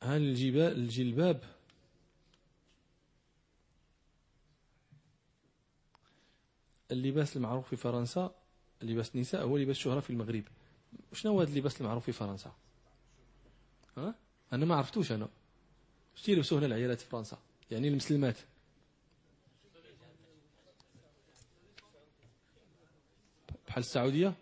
هل الجلباب اللباس المعروف في فرنسا، لباس النساء، هو لباس شهرة في المغرب. شنو هو هذا اللباس المعروف في فرنسا؟ ها؟ أنا ما عرفتوش. أنا اش يلبسوا هنا العيالات في فرنسا، يعني المسلمات؟ بحال السعودية.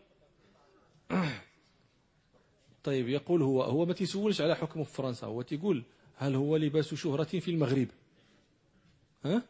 طيب، يقول هو ما تيسولش على حكمه في فرنسا، هو تيقول هل هو لباس شهرة في المغرب؟ ها؟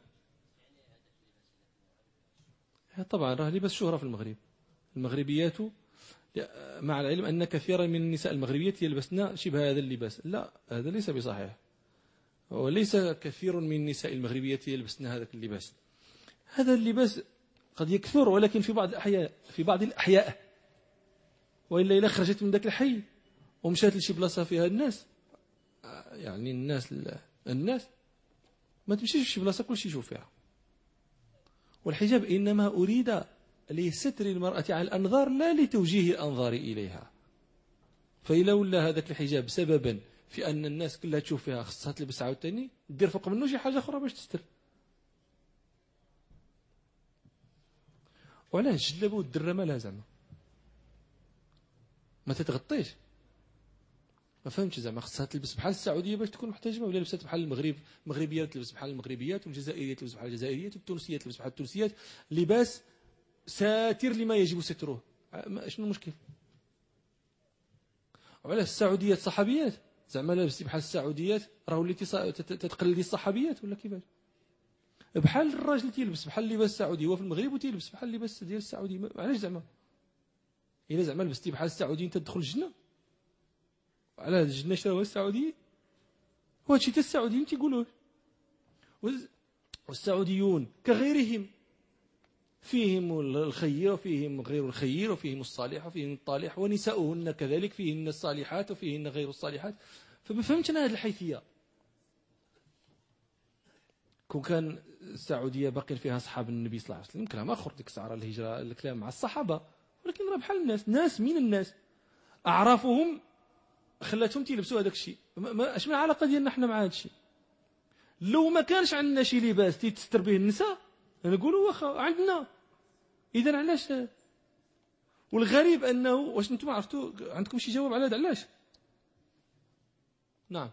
طبعا راه لباس شهرة في المغرب. المغربيات، مع العلم أن كثيرا من النساء المغربيات يلبسن شبه هذا اللباس. لا، هذا ليس بصحيح. وليس كثير من النساء المغربيات يلبسن هذا اللباس. هذا اللباس قد يكثر، ولكن في بعض الأحياء، وإلا إلا خرجت من ذاك الحي ومشات لشي بلاصة فيها الناس، يعني الناس ما تمشيش لشي بلاصة كل شيء يشوف فيها. والحجاب إنما أريد لستر المرأة على الأنظار، لا لتوجيه الأنظار إليها. فإلا ولا هذاك الحجاب سببا في أن الناس كلها تشوف فيها، خصها تلبس عاوتاني دير فوق منه شي حاجة أخرى باش تستر. وعلاش الجلابة والدرة مالها زعما ما تتغطيش؟ ما فهمتش زعما خصها تلبس بحال السعودية باش تكون محتجبة، ولا لبست بحال المغربيات تلبس بحال المغربيات، والجزائريات تلبس بحال الجزائريات، والتونسيات تلبس بحال التونسيات. لباس ساتر لما يجب ستره. شنو المشكل؟ وعلاش السعوديات صحابيات زعما لابستي بحال السعوديات راه وليتي تتقلدي الصحابيات ولا كيفاش؟ بحال الراجل تيلبس بحال اللباس السعودي هو في المغرب، وتيلبس بحال اللباس ديال السعودي. علاش زعما الا زعما لبستي بحال السعودي انت تدخل الجنه؟ على الجنه شنو هو السعودي؟ وهادشي حتى السعوديين تيقولوه. والسعوديون كغيرهم، فيهم الخير وفيهم غير الخير، وفيهم الصالح وفيهم الطالح، ونساؤهن كذلك، فيهن الصالحات وفيهن غير الصالحات. فما فهمتش انا هذه الحيثيه. كون كان السعوديه باقي فيها اصحاب النبي صلى الله عليه وسلم، كلام اخر ديك الساعه الهجره، الكلام مع الصحابه، ولكن راه بحال الناس، ناس من الناس اعرافهم خلاتهم تيلبسوا هذاك الشيء. اش من العلاقه ديالنا حنا مع هذا الشيء؟ لو ما كانش عندنا شي لباس تستر به النساء نقولوا واخا عندنا، اذا علاش؟ والغريب انه، واش انتم عرفتوا عندكم شي جواب على هذا علاش؟ نعم.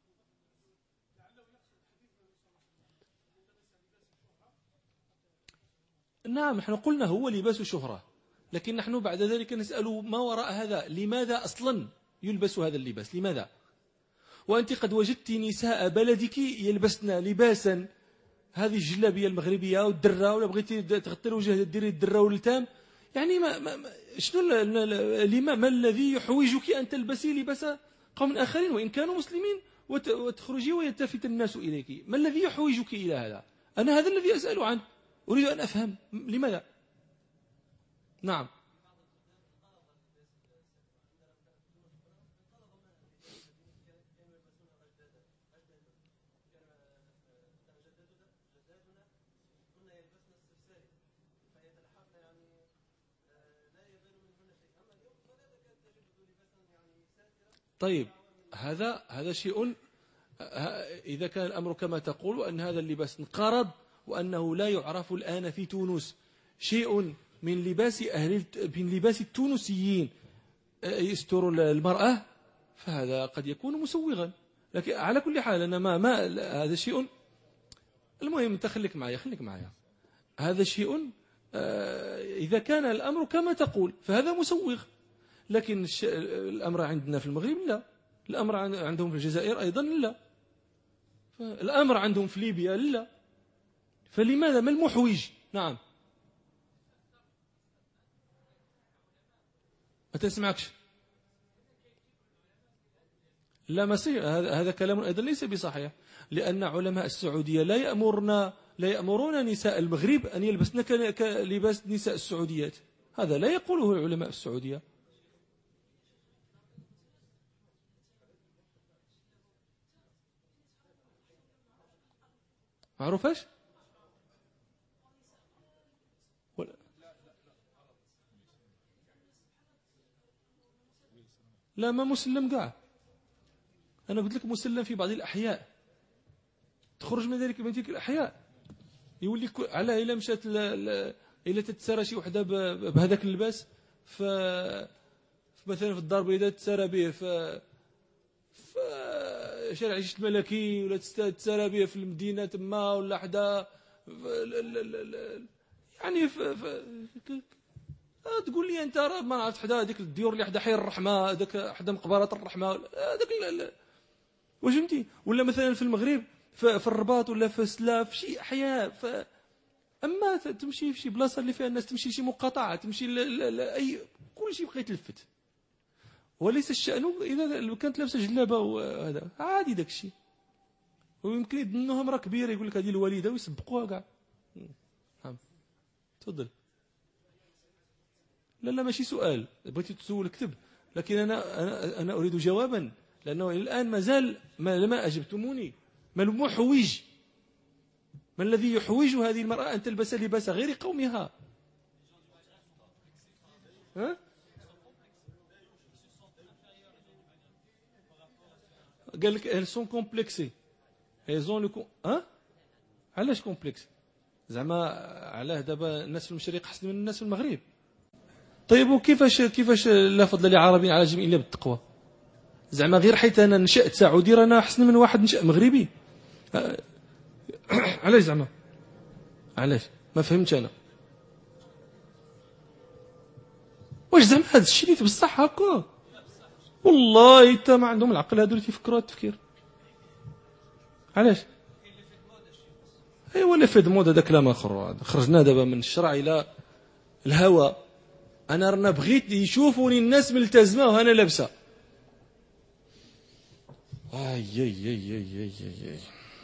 نعم، نحن قلنا هو لباس شهرة، لكن نحن بعد ذلك نسأل ما وراء هذا، لماذا أصلا يلبس هذا اللباس؟ لماذا؟ وأنت قد وجدت نساء بلدك يلبسن لباسا، هذه الجلابية المغربية والدرة، ولا بغيتي تغطي الوجه ديري الدرة والتام. يعني شنو لما ما الذي يحوجك أن تلبسي لباس قوم آخرين وإن كانوا مسلمين، وتخرجي ويلتفت الناس إليك؟ ما الذي يحوجك إلى هذا؟ أنا هذا الذي أسأل عنه، أريد أن أفهم لماذا. نعم. طيب، هذا شيء. إذا كان الأمر كما تقول أن هذا اللباس انقرض، وأنه لا يعرف الآن في تونس شيء من لباس التونسيين يستر المرأة، فهذا قد يكون مسوغا. لكن على كل حال أنا ما هذا شيء. المهم أنت خليك معايا. هذا شيء، إذا كان الأمر كما تقول فهذا مسوغ. لكن الأمر عندنا في المغرب لا، الأمر عندهم في الجزائر أيضا لا، الأمر عندهم في ليبيا لا. فلماذا؟ ما المحوج؟ نعم. ما تسمعكش. لا مسيح، هذا كلام أيضا ليس بصحيح، لأن علماء السعودية لا يأمرون نساء المغرب أن يلبسن كلباس نساء السعوديات. هذا لا يقوله العلماء في السعودية. معروفاش؟ لا، ما مسلم قاع. أنا قلت لك مسلم في بعض الأحياء، تخرج من تلك الأحياء يولي على إلا مشات إلا تتسارى شي وحدة بهذاك اللباس مثلا في الدار البيضاء تتسارى به في شارع عيشة الملكي، ولا تتسارى به في المدينة تما، ولا حدا يعني تقول لي أنت ما عرفت حدا هذيك الديور اللي حدا حي الرحمة، هذاك حدا مقبرة الرحمة، هذاك واش فهمتي؟ ولا مثلا في المغرب في الرباط ولا في سلاف شي أحياء أما تمشي في شي بلاصة اللي فيها الناس تمشي شي مقاطعة، تمشي أي كل شيء بقى يتلفت. وليس الشأن إذا كانت لابسة جلابة وهذا عادي داك الشيء، ويمكن يدنوها مرة كبيرة يقول لك هذه الوالدة ويسبقوها كاع. تفضل. لا ماشي سؤال، بغيتي تسول اكتب، لكن أنا أريد جوابا، لأنه الآن مازال ما أجبتموني. ما المحوج، ما الذي يحوج هذه المرأة أن تلبس لباس غير قومها؟ ها؟ قال لك elles sont complexées. elles ont le ها؟ علاش كومبلكس؟ زعما علاه دابا الناس في المشرق احسن من الناس في المغرب؟ طيب وكيفاش لا فضل لعربي على جميع الا بالتقوى؟ زعما غير حيت انا نشأت سعودي رانا احسن من واحد نشأ مغربي؟ علاش زعما؟ علاش؟ ما فهمتش انا. واش زعما هذا الشيء اللي بصح هكا؟ والله حتى ما عندهم العقل هذو اللي تيفكروا هذا التفكير. علاش؟ ايوا ولا في الموضه هذا كلام اخر. خرجنا دابا من الشرع الى الهوى. انا رانا بغيت يشوفوني الناس ملتزمه وأنا لابسه. اي اي اي اي اي, أي.